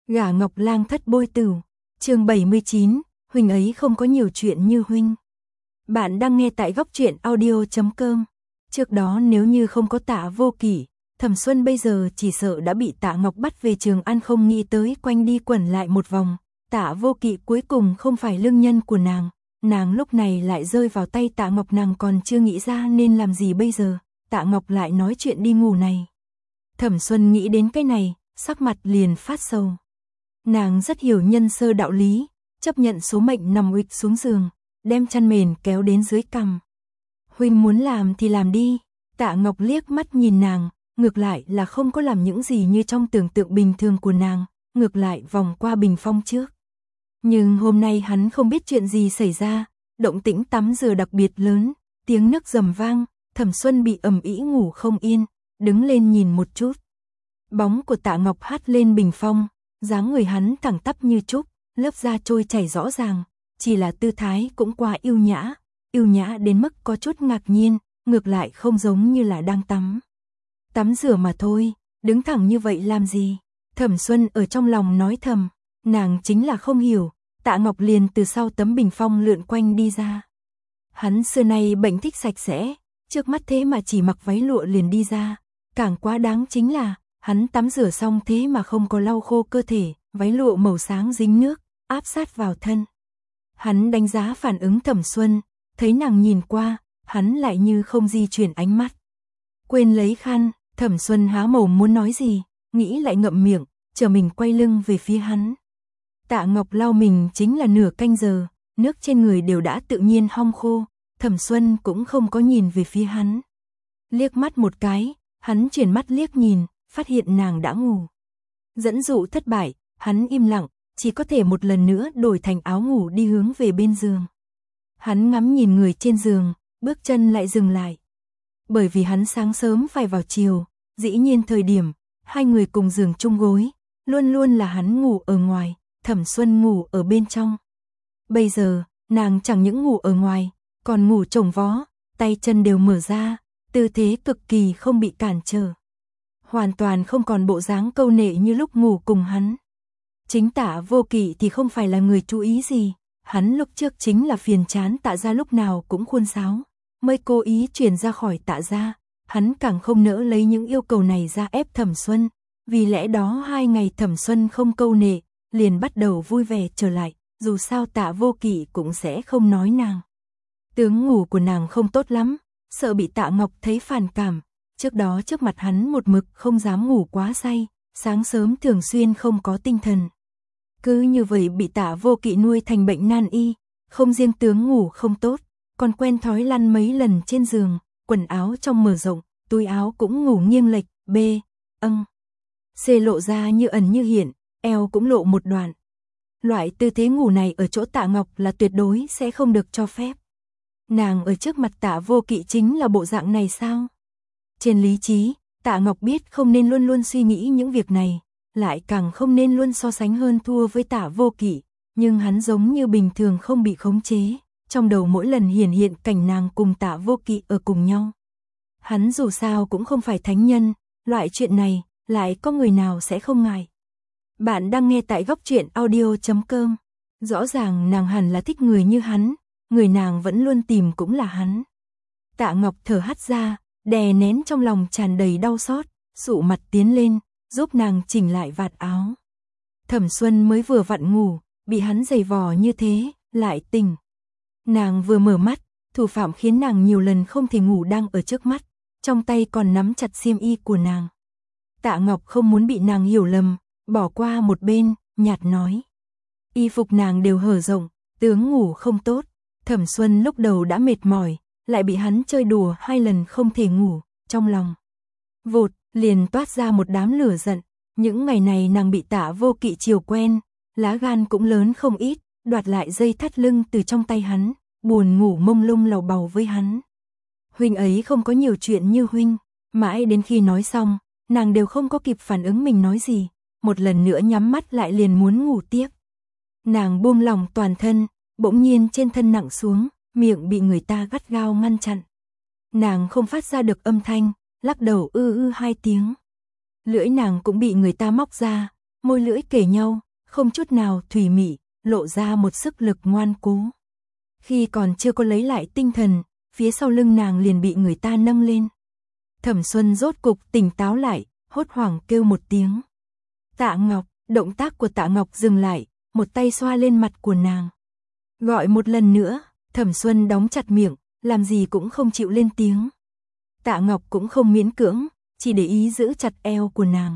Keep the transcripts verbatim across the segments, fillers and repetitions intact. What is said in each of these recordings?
Gả Ngọc Lang thất bôi tửu, chương bảy mươi chín, huynh ấy không có nhiều chuyện như huynh. Bạn đang nghe tại góc truyện audio chấm com. Trước đó nếu như không có Tạ Vô Kỵ, Thẩm Xuân bây giờ chỉ sợ đã bị Tạ Ngọc bắt về Trường An, không nghĩ tới quanh đi quẩn lại một vòng. Tạ Vô Kỵ cuối cùng không phải lương nhân của nàng, nàng lúc này lại rơi vào tay Tạ Ngọc, nàng còn chưa nghĩ ra nên làm gì bây giờ. Tạ Ngọc lại nói chuyện đi ngủ này. Thẩm Xuân nghĩ đến cái này, sắc mặt liền phát sầu. Nàng rất hiểu nhân sơ đạo lý, chấp nhận số mệnh nằm uịch xuống giường, đem chăn mền kéo đến dưới cằm. Huynh muốn làm thì làm đi. Tạ Ngọc liếc mắt nhìn nàng, ngược lại là không có làm những gì như trong tưởng tượng bình thường của nàng, ngược lại vòng qua bình phong trước. Nhưng hôm nay hắn không biết chuyện gì xảy ra, động tĩnh tắm rửa đặc biệt lớn, tiếng nước rầm vang, Thẩm Xuân bị ầm ĩ ngủ không yên, đứng lên nhìn một chút. Bóng của Tạ Ngọc hát lên bình phong, dáng người hắn thẳng tắp như trúc, lớp da trôi chảy rõ ràng, chỉ là tư thái cũng quá yêu nhã, yêu nhã đến mức có chút ngạc nhiên, ngược lại không giống như là đang tắm. Tắm rửa mà thôi, đứng thẳng như vậy làm gì? Thẩm Xuân ở trong lòng nói thầm, nàng chính là không hiểu. Tạ Ngọc liền từ sau tấm bình phong lượn quanh đi ra. Hắn xưa nay bệnh thích sạch sẽ, trước mắt thế mà chỉ mặc váy lụa liền đi ra. Càng quá đáng chính là, hắn tắm rửa xong thế mà không có lau khô cơ thể, váy lụa màu sáng dính nước, áp sát vào thân. Hắn đánh giá phản ứng Thẩm Xuân, thấy nàng nhìn qua, hắn lại như không di chuyển ánh mắt. Quên lấy khăn, Thẩm Xuân há mồm muốn nói gì, nghĩ lại ngậm miệng, chờ mình quay lưng về phía hắn. Tạ Ngọc lau mình chính là nửa canh giờ, nước trên người đều đã tự nhiên hong khô, Thẩm Xuân cũng không có nhìn về phía hắn. Liếc mắt một cái, hắn chuyển mắt liếc nhìn, phát hiện nàng đã ngủ. Dẫn dụ thất bại, hắn im lặng, chỉ có thể một lần nữa đổi thành áo ngủ đi hướng về bên giường. Hắn ngắm nhìn người trên giường, bước chân lại dừng lại. Bởi vì hắn sáng sớm phải vào chiều, dĩ nhiên thời điểm, hai người cùng giường chung gối, luôn luôn là hắn ngủ ở ngoài, Thẩm Xuân ngủ ở bên trong. Bây giờ, nàng chẳng những ngủ ở ngoài, còn ngủ chồng vó, tay chân đều mở ra, tư thế cực kỳ không bị cản trở. Hoàn toàn không còn bộ dáng câu nệ như lúc ngủ cùng hắn. Chính Tạ Vô Kỵ thì không phải là người chú ý gì, hắn lúc trước chính là phiền chán Tạ gia lúc nào cũng khuôn sáo, mới cố ý chuyển ra khỏi Tạ gia, hắn càng không nỡ lấy những yêu cầu này ra ép Thẩm Xuân, vì lẽ đó hai ngày Thẩm Xuân không câu nệ, liền bắt đầu vui vẻ trở lại, dù sao Tạ Vô Kỵ cũng sẽ không nói nàng. Tướng ngủ của nàng không tốt lắm, sợ bị Tạ Ngọc thấy phản cảm, trước đó trước mặt hắn một mực không dám ngủ quá say, sáng sớm thường xuyên không có tinh thần. Cứ như vậy bị Tạ Vô Kỵ nuôi thành bệnh nan y, không riêng tướng ngủ không tốt, còn quen thói lăn mấy lần trên giường, quần áo trong mở rộng, túi áo cũng ngủ nghiêng lệch, b, âng, c lộ ra như ẩn như hiện, eo cũng lộ một đoạn. Loại tư thế ngủ này ở chỗ Tạ Ngọc là tuyệt đối sẽ không được cho phép. Nàng ở trước mặt Tạ Vô Kỵ chính là bộ dạng này sao? Trên lý trí, Tạ Ngọc biết không nên luôn luôn suy nghĩ những việc này, lại càng không nên luôn so sánh hơn thua với Tạ Vô Kỵ, nhưng hắn giống như bình thường không bị khống chế, trong đầu mỗi lần hiển hiện cảnh nàng cùng Tạ Vô Kỵ ở cùng nhau. Hắn dù sao cũng không phải thánh nhân, loại chuyện này, lại có người nào sẽ không ngại. Bạn đang nghe tại góc truyện audio chấm com. Rõ ràng nàng hẳn là thích người như hắn, người nàng vẫn luôn tìm cũng là hắn. Tạ Ngọc thở hắt ra, đè nén trong lòng tràn đầy đau xót, sụ mặt tiến lên, giúp nàng chỉnh lại vạt áo. Thẩm Xuân mới vừa vặn ngủ, bị hắn giày vò như thế, lại tỉnh. Nàng vừa mở mắt, thủ phạm khiến nàng nhiều lần không thể ngủ đang ở trước mắt, trong tay còn nắm chặt xiêm y của nàng. Tạ Ngọc không muốn bị nàng hiểu lầm, bỏ qua một bên, nhạt nói. Y phục nàng đều hở rộng, tướng ngủ không tốt. Thẩm Xuân lúc đầu đã mệt mỏi, lại bị hắn chơi đùa hai lần không thể ngủ, trong lòng vụt, liền toát ra một đám lửa giận. Những ngày này nàng bị Tạ Vô Kỵ chiều quen, lá gan cũng lớn không ít, đoạt lại dây thắt lưng từ trong tay hắn, buồn ngủ mông lung lầu bầu với hắn. Huynh ấy không có nhiều chuyện như huynh, mãi đến khi nói xong, nàng đều không có kịp phản ứng mình nói gì, một lần nữa nhắm mắt lại liền muốn ngủ tiếp. Nàng buông lỏng toàn thân, bỗng nhiên trên thân nặng xuống, miệng bị người ta gắt gao ngăn chặn. Nàng không phát ra được âm thanh, lắc đầu ư ư hai tiếng. Lưỡi nàng cũng bị người ta móc ra, môi lưỡi kề nhau, không chút nào thủy mị, lộ ra một sức lực ngoan cố. Khi còn chưa có lấy lại tinh thần, phía sau lưng nàng liền bị người ta nâng lên. Thẩm Xuân rốt cục tỉnh táo lại, hốt hoảng kêu một tiếng. Tạ Ngọc, động tác của Tạ Ngọc dừng lại, một tay xoa lên mặt của nàng. Gọi một lần nữa, Thẩm Xuân đóng chặt miệng, làm gì cũng không chịu lên tiếng. Tạ Ngọc cũng không miễn cưỡng, chỉ để ý giữ chặt eo của nàng.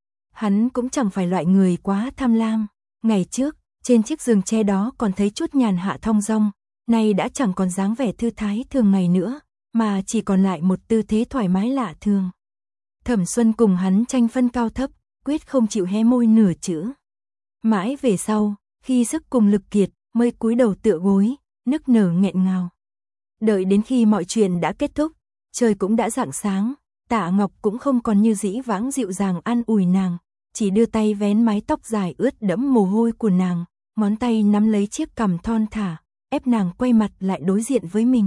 Hắn cũng chẳng phải loại người quá tham lam. Ngày trước, trên chiếc giường tre đó còn thấy chút nhàn hạ thong dong, nay đã chẳng còn dáng vẻ thư thái thường ngày nữa, mà chỉ còn lại một tư thế thoải mái lạ thường. Thẩm Xuân cùng hắn tranh phân cao thấp, quyết không chịu hé môi nửa chữ. Mãi về sau, khi sức cùng lực kiệt, mới cúi đầu tựa gối, nức nở nghẹn ngào. Đợi đến khi mọi chuyện đã kết thúc, trời cũng đã rạng sáng, Tạ Ngọc cũng không còn như dĩ vãng dịu dàng an ủi nàng, chỉ đưa tay vén mái tóc dài ướt đẫm mồ hôi của nàng, ngón tay nắm lấy chiếc cằm thon thả, ép nàng quay mặt lại đối diện với mình.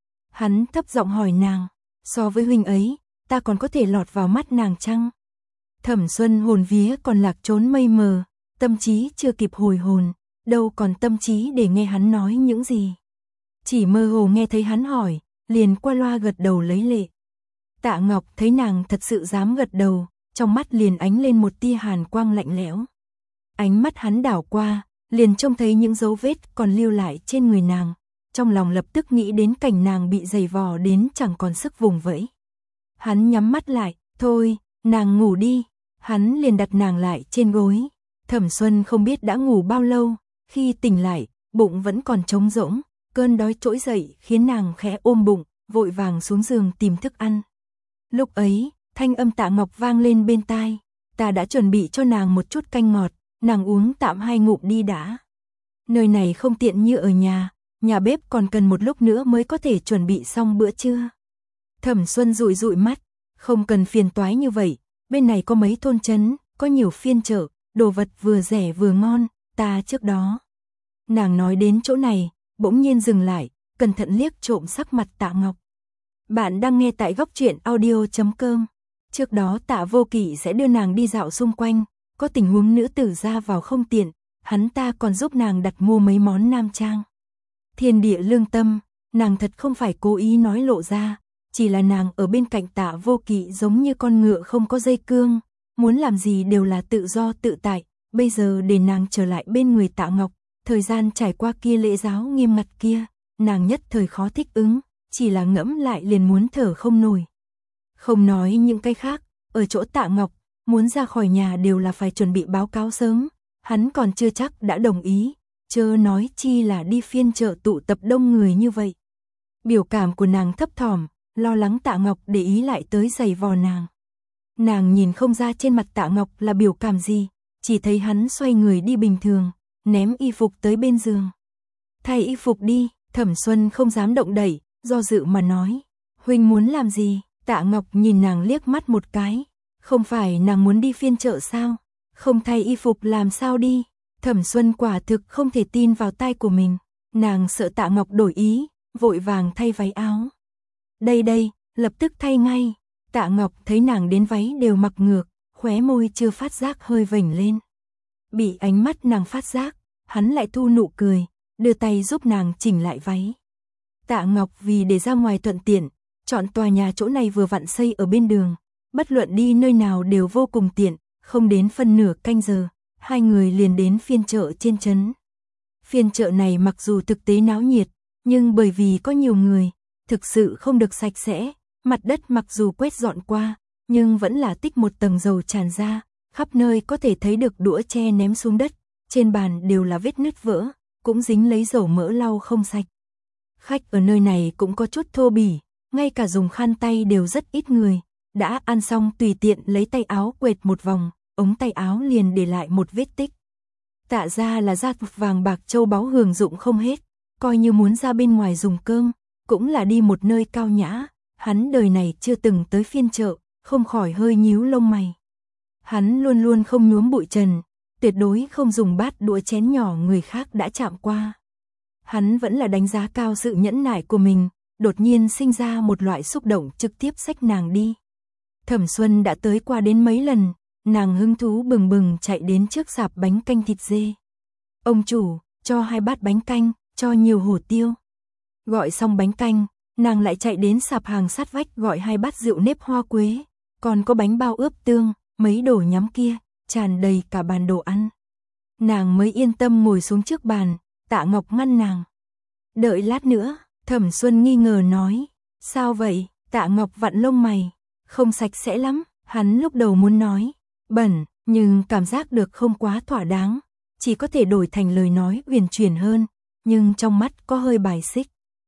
Hắn thấp giọng hỏi nàng, so với huynh ấy, ta còn có thể lọt vào mắt nàng chăng? Thẩm Xuân hồn vía còn lạc trốn mây mờ, tâm trí chưa kịp hồi hồn, đâu còn tâm trí để nghe hắn nói những gì. Chỉ mơ hồ nghe thấy hắn hỏi, liền qua loa gật đầu lấy lệ. Tạ Ngọc thấy nàng thật sự dám gật đầu, trong mắt liền ánh lên một tia hàn quang lạnh lẽo. Ánh mắt hắn đảo qua, liền trông thấy những dấu vết còn lưu lại trên người nàng, trong lòng lập tức nghĩ đến cảnh nàng bị giày vò đến chẳng còn sức vùng vẫy. Hắn nhắm mắt lại, thôi, nàng ngủ đi, hắn liền đặt nàng lại trên gối. Thẩm Xuân không biết đã ngủ bao lâu, khi tỉnh lại, bụng vẫn còn trống rỗng, cơn đói trỗi dậy khiến nàng khẽ ôm bụng, vội vàng xuống giường tìm thức ăn. Lúc ấy, thanh âm Tạ Ngọc vang lên bên tai, ta đã chuẩn bị cho nàng một chút canh ngọt, nàng uống tạm hai ngụm đi đã. Nơi này không tiện như ở nhà, nhà bếp còn cần một lúc nữa mới có thể chuẩn bị xong bữa trưa. Thẩm Xuân dụi dụi mắt, không cần phiền toái như vậy, bên này có mấy thôn trấn, có nhiều phiên chợ, đồ vật vừa rẻ vừa ngon, ta trước đó. Nàng nói đến chỗ này, bỗng nhiên dừng lại, cẩn thận liếc trộm sắc mặt Tạ Ngọc. Bạn đang nghe tại góc truyện audio chấm com. Trước đó Tạ Vô Kỵ sẽ đưa nàng đi dạo xung quanh, có tình huống nữ tử ra vào không tiện, hắn ta còn giúp nàng đặt mua mấy món nam trang. Thiên địa lương tâm, nàng thật không phải cố ý nói lộ ra, chỉ là nàng ở bên cạnh Tạ Vô Kỵ giống như con ngựa không có dây cương, muốn làm gì đều là tự do tự tại, bây giờ để nàng trở lại bên người Tạ Ngọc, thời gian trải qua kia lễ giáo nghiêm ngặt kia, nàng nhất thời khó thích ứng, chỉ là ngẫm lại liền muốn thở không nổi. Không nói những cái khác, ở chỗ Tạ Ngọc, muốn ra khỏi nhà đều là phải chuẩn bị báo cáo sớm, hắn còn chưa chắc đã đồng ý, chớ nói chi là đi phiên chợ tụ tập đông người như vậy. Biểu cảm của nàng thấp thỏm, lo lắng Tạ Ngọc để ý lại tới giày vò nàng. Nàng nhìn không ra trên mặt Tạ Ngọc là biểu cảm gì, chỉ thấy hắn xoay người đi bình thường, ném y phục tới bên giường. Thay y phục đi, Thẩm Xuân không dám động đậy, do dự mà nói. Huynh muốn làm gì? Tạ Ngọc nhìn nàng liếc mắt một cái. Không phải nàng muốn đi phiên chợ sao? Không thay y phục làm sao đi? Thẩm Xuân quả thực không thể tin vào tai của mình. Nàng sợ Tạ Ngọc đổi ý, vội vàng thay váy áo. Đây đây, lập tức thay ngay. Tạ Ngọc thấy nàng đến váy đều mặc ngược, khóe môi chưa phát giác hơi vểnh lên. Bị ánh mắt nàng phát giác, hắn lại thu nụ cười, đưa tay giúp nàng chỉnh lại váy. Tạ Ngọc vì để ra ngoài thuận tiện, chọn tòa nhà chỗ này vừa vặn xây ở bên đường, bất luận đi nơi nào đều vô cùng tiện, không đến phân nửa canh giờ, hai người liền đến phiên chợ trên trấn. Phiên chợ này mặc dù thực tế náo nhiệt, nhưng bởi vì có nhiều người, thực sự không được sạch sẽ, mặt đất mặc dù quét dọn qua, nhưng vẫn là tích một tầng dầu tràn ra, khắp nơi có thể thấy được đũa tre ném xuống đất, trên bàn đều là vết nứt vỡ, cũng dính lấy dầu mỡ lau không sạch. Khách ở nơi này cũng có chút thô bỉ, ngay cả dùng khăn tay đều rất ít người, đã ăn xong tùy tiện lấy tay áo quệt một vòng, ống tay áo liền để lại một vết tích. Tạ ra là gia tộc vàng bạc châu báu hưởng dụng không hết, coi như muốn ra bên ngoài dùng cơm, cũng là đi một nơi cao nhã, hắn đời này chưa từng tới phiên chợ, không khỏi hơi nhíu lông mày. Hắn luôn luôn không nhuốm bụi trần, tuyệt đối không dùng bát đũa chén nhỏ người khác đã chạm qua. Hắn vẫn là đánh giá cao sự nhẫn nại của mình, đột nhiên sinh ra một loại xúc động trực tiếp xách nàng đi. Thẩm Xuân đã tới qua đến mấy lần, nàng hứng thú bừng bừng chạy đến trước sạp bánh canh thịt dê. Ông chủ, cho hai bát bánh canh, cho nhiều hổ tiêu. Gọi xong bánh canh, nàng lại chạy đến sạp hàng sát vách gọi hai bát rượu nếp hoa quế, còn có bánh bao ướp tương, mấy đồ nhắm kia, tràn đầy cả bàn đồ ăn. Nàng mới yên tâm ngồi xuống trước bàn, Tạ Ngọc ngăn nàng. Đợi lát nữa, Thẩm Xuân nghi ngờ nói, sao vậy? Tạ Ngọc vặn lông mày, không sạch sẽ lắm, hắn lúc đầu muốn nói, bẩn, nhưng cảm giác được không quá thỏa đáng, chỉ có thể đổi thành lời nói uyển chuyển hơn, nhưng trong mắt có hơi bài xích.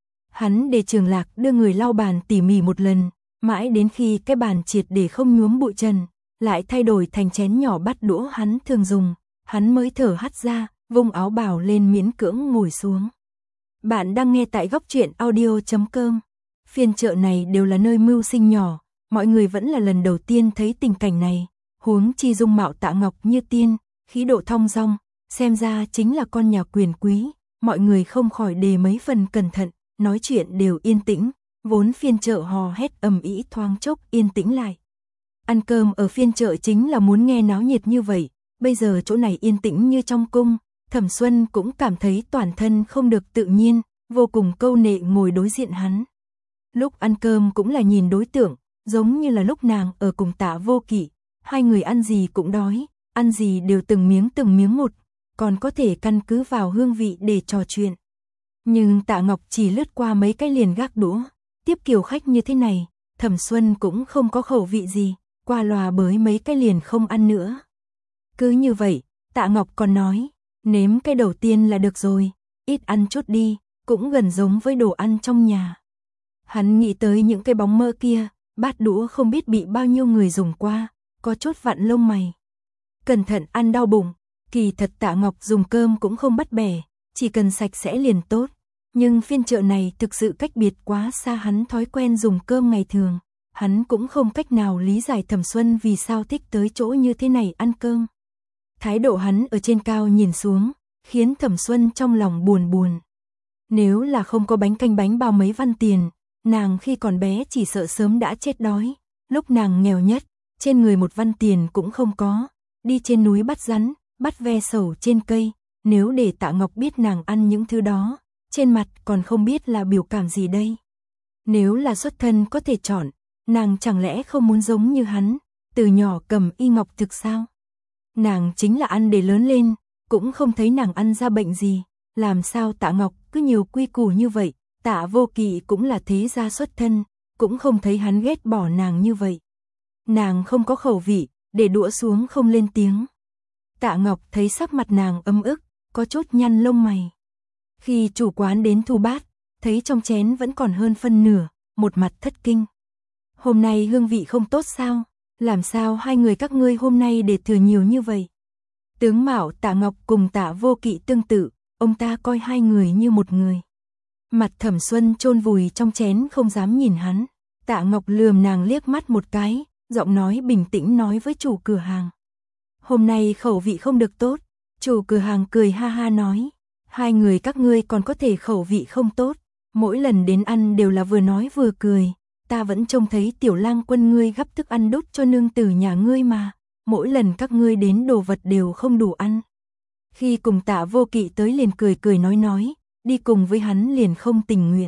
Hắn để Trường Lạc đưa người lau bàn tỉ mỉ một lần, mãi đến khi cái bàn triệt để không nhuốm bụi trần, lại thay đổi thành chén nhỏ bát đũa hắn thường dùng, hắn mới thở hắt ra, vung áo bào lên miễn cưỡng ngồi xuống. Bạn đang nghe tại góc truyện audio chấm com. Phiên chợ này đều là nơi mưu sinh nhỏ, mọi người vẫn là lần đầu tiên thấy tình cảnh này, huống chi dung mạo Tạ Ngọc như tiên, khí độ thong dong, xem ra chính là con nhà quyền quý, mọi người không khỏi đề mấy phần cẩn thận, nói chuyện đều yên tĩnh, vốn phiên chợ hò hét ầm ĩ thoáng chốc yên tĩnh lại. Ăn cơm ở phiên chợ chính là muốn nghe náo nhiệt như vậy, bây giờ chỗ này yên tĩnh như trong cung, Thẩm Xuân cũng cảm thấy toàn thân không được tự nhiên, vô cùng câu nệ ngồi đối diện hắn. Lúc ăn cơm cũng là nhìn đối tượng, giống như là lúc nàng ở cùng Tạ Vô Kỵ, hai người ăn gì cũng đói, ăn gì đều từng miếng từng miếng một, còn có thể căn cứ vào hương vị để trò chuyện. Nhưng Tạ Ngọc chỉ lướt qua mấy cái liền gác đũa, tiếp kiểu khách như thế này, Thẩm Xuân cũng không có khẩu vị gì, qua loa bới mấy cái liền không ăn nữa. Cứ như vậy, Tạ Ngọc còn nói, nếm cái đầu tiên là được rồi, ít ăn chút đi, cũng gần giống với đồ ăn trong nhà. Hắn nghĩ tới những cái bóng mơ kia, bát đũa không biết bị bao nhiêu người dùng qua, có chút vặn lông mày. Cẩn thận ăn đau bụng, kỳ thật Tạ Ngọc dùng cơm cũng không bắt bẻ, chỉ cần sạch sẽ liền tốt. Nhưng phiên chợ này thực sự cách biệt quá xa hắn thói quen dùng cơm ngày thường, hắn cũng không cách nào lý giải Thẩm Xuân vì sao thích tới chỗ như thế này ăn cơm. Thái độ hắn ở trên cao nhìn xuống, khiến Thẩm Xuân trong lòng buồn buồn. Nếu là không có bánh canh bánh bao mấy văn tiền, nàng khi còn bé chỉ sợ sớm đã chết đói, lúc nàng nghèo nhất, trên người một văn tiền cũng không có, đi trên núi bắt rắn, bắt ve sầu trên cây, nếu để Tạ Ngọc biết nàng ăn những thứ đó, trên mặt còn không biết là biểu cảm gì đây. Nếu là xuất thân có thể chọn, nàng chẳng lẽ không muốn giống như hắn, từ nhỏ cầm y ngọc thực sao? Nàng chính là ăn để lớn lên, cũng không thấy nàng ăn ra bệnh gì, làm sao Tạ Ngọc cứ nhiều quy củ như vậy, Tạ Vô Kỵ cũng là thế gia xuất thân, cũng không thấy hắn ghét bỏ nàng như vậy. Nàng không có khẩu vị, để đũa xuống không lên tiếng. Tạ Ngọc thấy sắc mặt nàng ấm ức, có chút nhăn lông mày. Khi chủ quán đến thu bát, thấy trong chén vẫn còn hơn phân nửa, một mặt thất kinh. Hôm nay hương vị không tốt sao? Làm sao hai người các ngươi hôm nay để thừa nhiều như vậy? Tướng mạo Tạ Ngọc cùng Tạ Vô Kỵ tương tự, ông ta coi hai người như một người. Mặt Thẩm Xuân chôn vùi trong chén không dám nhìn hắn. Tạ Ngọc lườm nàng liếc mắt một cái, giọng nói bình tĩnh nói với chủ cửa hàng. Hôm nay khẩu vị không được tốt. Chủ cửa hàng cười ha ha nói, hai người các ngươi còn có thể khẩu vị không tốt, mỗi lần đến ăn đều là vừa nói vừa cười, ta vẫn trông thấy Tiểu Lang Quân ngươi gắp thức ăn đút cho nương tử nhà ngươi mà, mỗi lần các ngươi đến đồ vật đều không đủ ăn. Khi cùng Tạ Vô Kỵ tới liền cười cười nói nói, đi cùng với hắn liền không tình nguyện.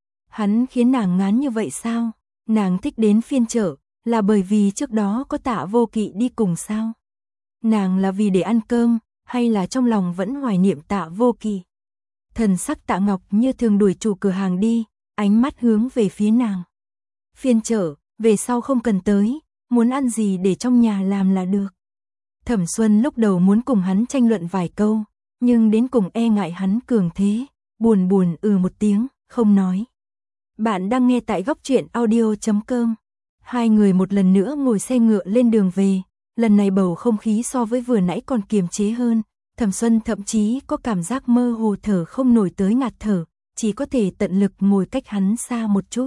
Hắn khiến nàng ngán như vậy sao? Nàng thích đến phiên chợ, là bởi vì trước đó có Tạ Vô Kỵ đi cùng sao? Nàng là vì để ăn cơm, hay là trong lòng vẫn hoài niệm Tạ Vô Kỵ? Thần sắc Tạ Ngọc như thường đuổi chủ cửa hàng đi, ánh mắt hướng về phía nàng. Phiên chợ, về sau không cần tới, muốn ăn gì để trong nhà làm là được. Thẩm Xuân lúc đầu muốn cùng hắn tranh luận vài câu, nhưng đến cùng e ngại hắn cường thế, buồn buồn ừ một tiếng, không nói. Bạn đang nghe tại góc truyện audio chấm com. Hai người một lần nữa ngồi xe ngựa lên đường về, lần này bầu không khí so với vừa nãy còn kiềm chế hơn, Thẩm Xuân thậm chí có cảm giác mơ hồ thở không nổi tới ngạt thở, chỉ có thể tận lực ngồi cách hắn xa một chút.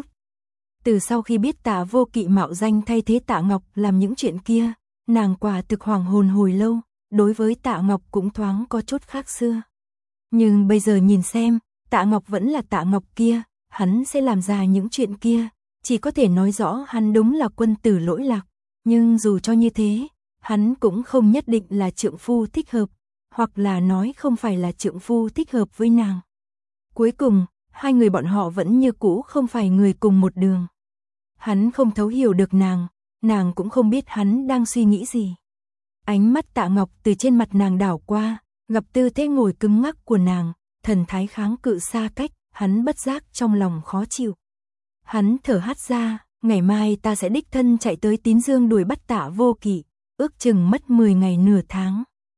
Từ sau khi biết Tạ Vô Kỵ mạo danh thay thế Tạ Ngọc làm những chuyện kia, nàng quả thực hoàng hồn hồi lâu, đối với Tạ Ngọc cũng thoáng có chút khác xưa. Nhưng bây giờ nhìn xem, Tạ Ngọc vẫn là Tạ Ngọc kia, hắn sẽ làm ra những chuyện kia, chỉ có thể nói rõ hắn đúng là quân tử lỗi lạc, nhưng dù cho như thế, hắn cũng không nhất định là trượng phu thích hợp, hoặc là nói không phải là trượng phu thích hợp với nàng. Cuối cùng, hai người bọn họ vẫn như cũ không phải người cùng một đường. Hắn không thấu hiểu được nàng, nàng cũng không biết hắn đang suy nghĩ gì. Ánh mắt Tạ Ngọc từ trên mặt nàng đảo qua, gặp tư thế ngồi cứng ngắc của nàng, thần thái kháng cự xa cách, hắn bất giác trong lòng khó chịu. Hắn thở hắt ra, ngày mai ta sẽ đích thân chạy tới Tín Dương đuổi bắt Tạ Vô Kỵ, ước chừng mất mười ngày nửa tháng.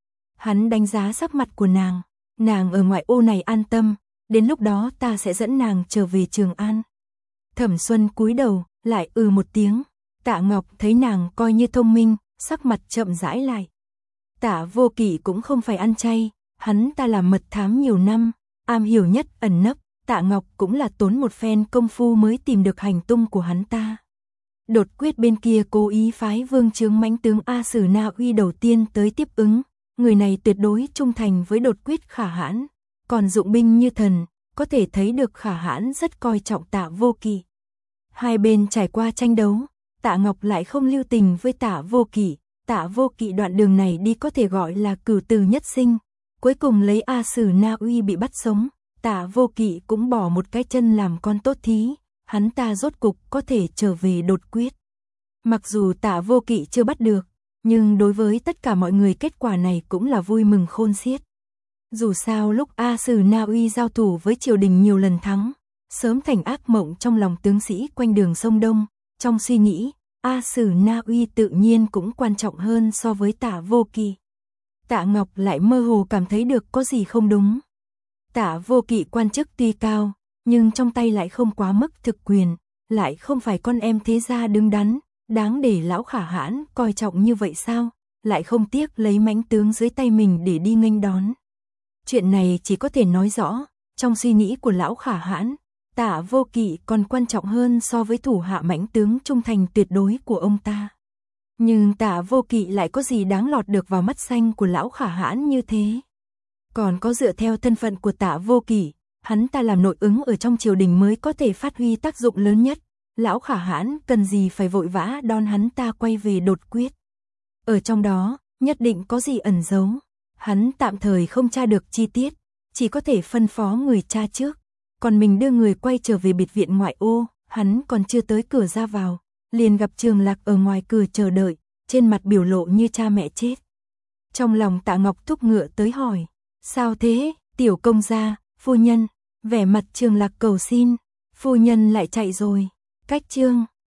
Hắn đánh giá sắc mặt của nàng, nàng ở ngoại ô này an tâm, đến lúc đó ta sẽ dẫn nàng trở về Trường An. Thẩm Xuân cúi đầu, lại ừ một tiếng. Tạ Ngọc thấy nàng coi như thông minh, sắc mặt chậm rãi lại. Tạ Vô Kỵ cũng không phải ăn chay, hắn ta làm mật thám nhiều năm, am hiểu nhất ẩn nấp, Tạ Ngọc cũng là tốn một phen công phu mới tìm được hành tung của hắn ta. Đột quyết bên kia cố ý phái vương chướng mãnh tướng A Sử Na Uy đầu tiên tới tiếp ứng, người này tuyệt đối trung thành với đột quyết Khả Hãn, còn dụng binh như thần, có thể thấy được Khả Hãn rất coi trọng Tạ Vô Kỵ. Hai bên trải qua tranh đấu, Tạ Ngọc lại không lưu tình với Tạ Vô Kỵ, Tạ Vô Kỵ đoạn đường này đi có thể gọi là cửu tử nhất sinh, cuối cùng lấy A Sử Na Uy bị bắt sống, Tạ Vô Kỵ cũng bỏ một cái chân làm con tốt thí, hắn ta rốt cục có thể trở về đột quyết. Mặc dù Tạ Vô Kỵ chưa bắt được, nhưng đối với tất cả mọi người kết quả này cũng là vui mừng khôn xiết. Dù sao lúc A Sử Na Uy giao thủ với triều đình nhiều lần thắng, sớm thành ác mộng trong lòng tướng sĩ quanh đường sông Đông, trong suy nghĩ, A Sử Na Uy tự nhiên cũng quan trọng hơn so với Tạ Vô Kỵ. Tạ Ngọc lại mơ hồ cảm thấy được có gì không đúng. Tạ Vô Kỵ quan chức tuy cao, nhưng trong tay lại không quá mức thực quyền, lại không phải con em thế gia đứng đắn, đáng để lão Khả Hãn coi trọng như vậy sao, lại không tiếc lấy mãnh tướng dưới tay mình để đi nghênh đón. Chuyện này chỉ có thể nói rõ, trong suy nghĩ của lão Khả Hãn, Tạ Vô Kỵ còn quan trọng hơn so với thủ hạ mãnh tướng trung thành tuyệt đối của ông ta. Nhưng Tạ Vô Kỵ lại có gì đáng lọt được vào mắt xanh của lão Khả Hãn như thế? Còn có dựa theo thân phận của Tạ Vô Kỵ, hắn ta làm nội ứng ở trong triều đình mới có thể phát huy tác dụng lớn nhất. Lão Khả Hãn cần gì phải vội vã đón hắn ta quay về đột quyết. Ở trong đó, nhất định có gì ẩn giấu. Hắn tạm thời không tra được chi tiết, chỉ có thể phân phó người tra trước. Còn mình đưa người quay trở về biệt viện ngoại ô, hắn còn chưa tới cửa ra vào, liền gặp Trường Lạc ở ngoài cửa chờ đợi, trên mặt biểu lộ như cha mẹ chết. Trong lòng Tạ Ngọc thúc ngựa tới hỏi, sao thế, tiểu công gia, phu nhân, vẻ mặt Trường Lạc cầu xin, phu nhân lại chạy rồi, cách chương